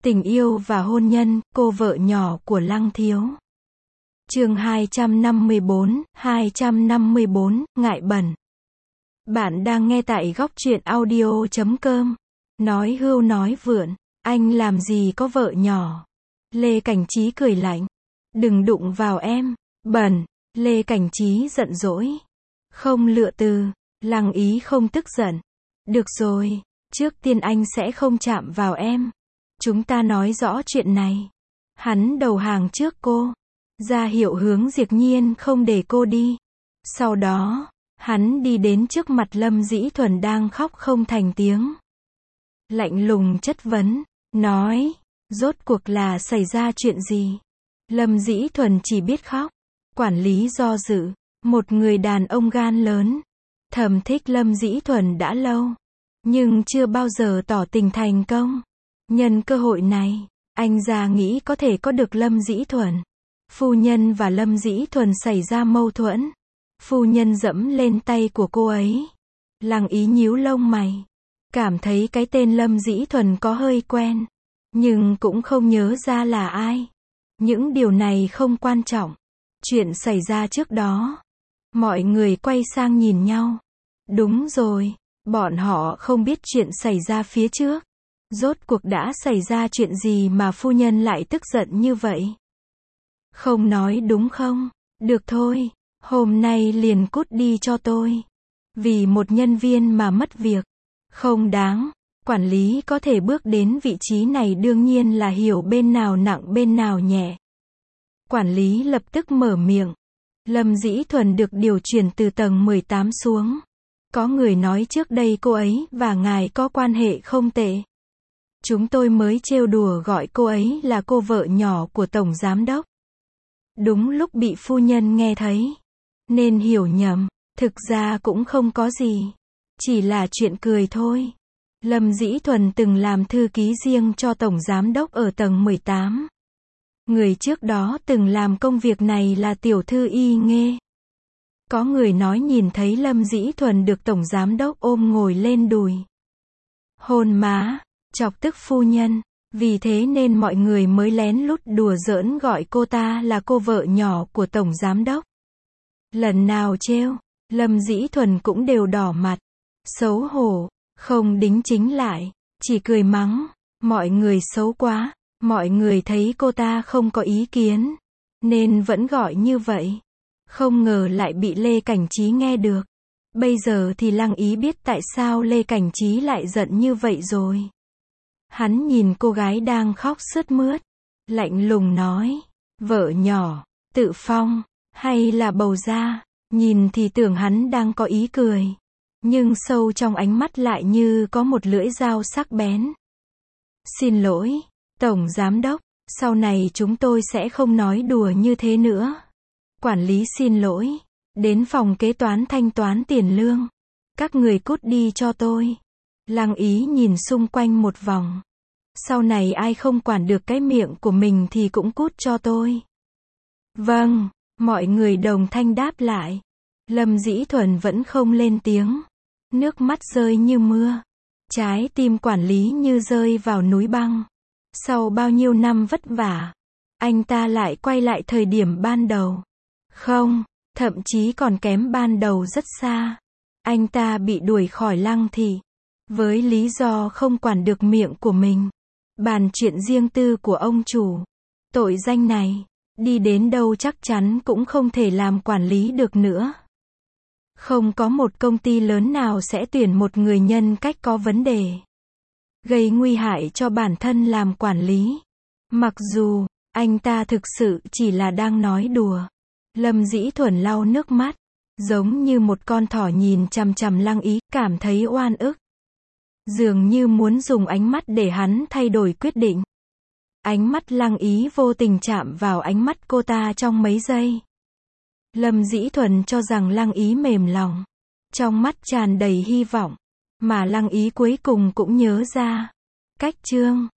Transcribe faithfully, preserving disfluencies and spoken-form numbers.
Tình yêu và hôn nhân, cô vợ nhỏ của Lăng Thiếu. Chương hai trăm năm mươi bốn, hai trăm năm mươi bốn, ngại bẩn. Bạn đang nghe tại góc truyện audio chấm com. Nói hưu nói vượn, anh làm gì có vợ nhỏ. Lê Cảnh Trí cười lạnh. Đừng đụng vào em, bẩn. Lê Cảnh Trí giận dỗi. Không lựa từ, Lăng Ý không tức giận. Được rồi, trước tiên anh sẽ không chạm vào em. Chúng ta nói rõ chuyện này. Hắn đầu hàng trước cô, ra hiệu hướng Diệp Nhiên không để cô đi. Sau đó, hắn đi đến trước mặt Lâm Dĩ Thuần đang khóc không thành tiếng. Lạnh lùng chất vấn, nói, rốt cuộc là xảy ra chuyện gì? Lâm Dĩ Thuần chỉ biết khóc. Quản lý do dự, một người đàn ông gan lớn. Thầm thích Lâm Dĩ Thuần đã lâu, nhưng chưa bao giờ tỏ tình thành công. Nhân cơ hội này, anh già nghĩ có thể có được Lâm Dĩ Thuần. Phu nhân và Lâm Dĩ Thuần xảy ra mâu thuẫn. Phu nhân dẫm lên tay của cô ấy. Lăng Ý nhíu lông mày. Cảm thấy cái tên Lâm Dĩ Thuần có hơi quen. Nhưng cũng không nhớ ra là ai. Những điều này không quan trọng. Chuyện xảy ra trước đó. Mọi người quay sang nhìn nhau. Đúng rồi, bọn họ không biết chuyện xảy ra phía trước. Rốt cuộc đã xảy ra chuyện gì mà phu nhân lại tức giận như vậy? Không nói đúng không? Được thôi, hôm nay liền cút đi cho tôi. Vì một nhân viên mà mất việc. Không đáng. Quản lý có thể bước đến vị trí này đương nhiên là hiểu bên nào nặng bên nào nhẹ. Quản lý lập tức mở miệng. Lâm Dĩ Thuần được điều chuyển từ tầng mười tám xuống. Có người nói trước đây cô ấy và ngài có quan hệ không tệ. Chúng tôi mới trêu đùa gọi cô ấy là cô vợ nhỏ của Tổng Giám Đốc. Đúng lúc bị phu nhân nghe thấy. Nên hiểu nhầm. Thực ra cũng không có gì. Chỉ là chuyện cười thôi. Lâm Dĩ Thuần từng làm thư ký riêng cho Tổng Giám Đốc ở tầng mười tám. Người trước đó từng làm công việc này là tiểu thư Y Nghê. Có người nói nhìn thấy Lâm Dĩ Thuần được Tổng Giám Đốc ôm ngồi lên đùi. Hôn má, chọc tức phu nhân. Vì thế nên mọi người mới lén lút đùa giỡn gọi cô ta là cô vợ nhỏ của Tổng Giám Đốc. Lần nào trêu, Lâm Dĩ Thuần cũng đều đỏ mặt. Xấu hổ, không đính chính lại, chỉ cười mắng. Mọi người xấu quá. Mọi người thấy cô ta không có ý kiến, nên vẫn gọi như vậy. Không ngờ lại bị Lê Cảnh Trí nghe được. Bây giờ thì Lăng Ý biết tại sao Lê Cảnh Trí lại giận như vậy rồi. Hắn nhìn cô gái đang khóc sướt mướt. Lạnh lùng nói, vợ nhỏ, tự phong, hay là bầu ra. Nhìn thì tưởng hắn đang có ý cười. Nhưng sâu trong ánh mắt lại như có một lưỡi dao sắc bén. Xin lỗi. Tổng Giám Đốc, sau này chúng tôi sẽ không nói đùa như thế nữa. Quản lý xin lỗi. Đến phòng kế toán thanh toán tiền lương. Các người cút đi cho tôi. Lăng Ý nhìn xung quanh một vòng. Sau này ai không quản được cái miệng của mình thì cũng cút cho tôi. Vâng, mọi người đồng thanh đáp lại. Lâm Dĩ Thuần vẫn không lên tiếng. Nước mắt rơi như mưa. Trái tim quản lý như rơi vào núi băng. Sau bao nhiêu năm vất vả, anh ta lại quay lại thời điểm ban đầu. Không, thậm chí còn kém ban đầu rất xa. Anh ta bị đuổi khỏi Lăng thị, với lý do không quản được miệng của mình. Bàn chuyện riêng tư của ông chủ. Tội danh này, đi đến đâu chắc chắn cũng không thể làm quản lý được nữa. Không có một công ty lớn nào sẽ tuyển một người nhân cách có vấn đề. Gây nguy hại cho bản thân làm quản lý. Mặc dù, anh ta thực sự chỉ là đang nói đùa. Lâm Dĩ Thuần lau nước mắt. Giống như một con thỏ nhìn chằm chằm Lăng Ý, cảm thấy oan ức. Dường như muốn dùng ánh mắt để hắn thay đổi quyết định. Ánh mắt Lăng Ý vô tình chạm vào ánh mắt cô ta trong mấy giây. Lâm Dĩ Thuần cho rằng Lăng Ý mềm lòng. Trong mắt tràn đầy hy vọng. Mà Lăng Ý cuối cùng cũng nhớ ra. Cách chương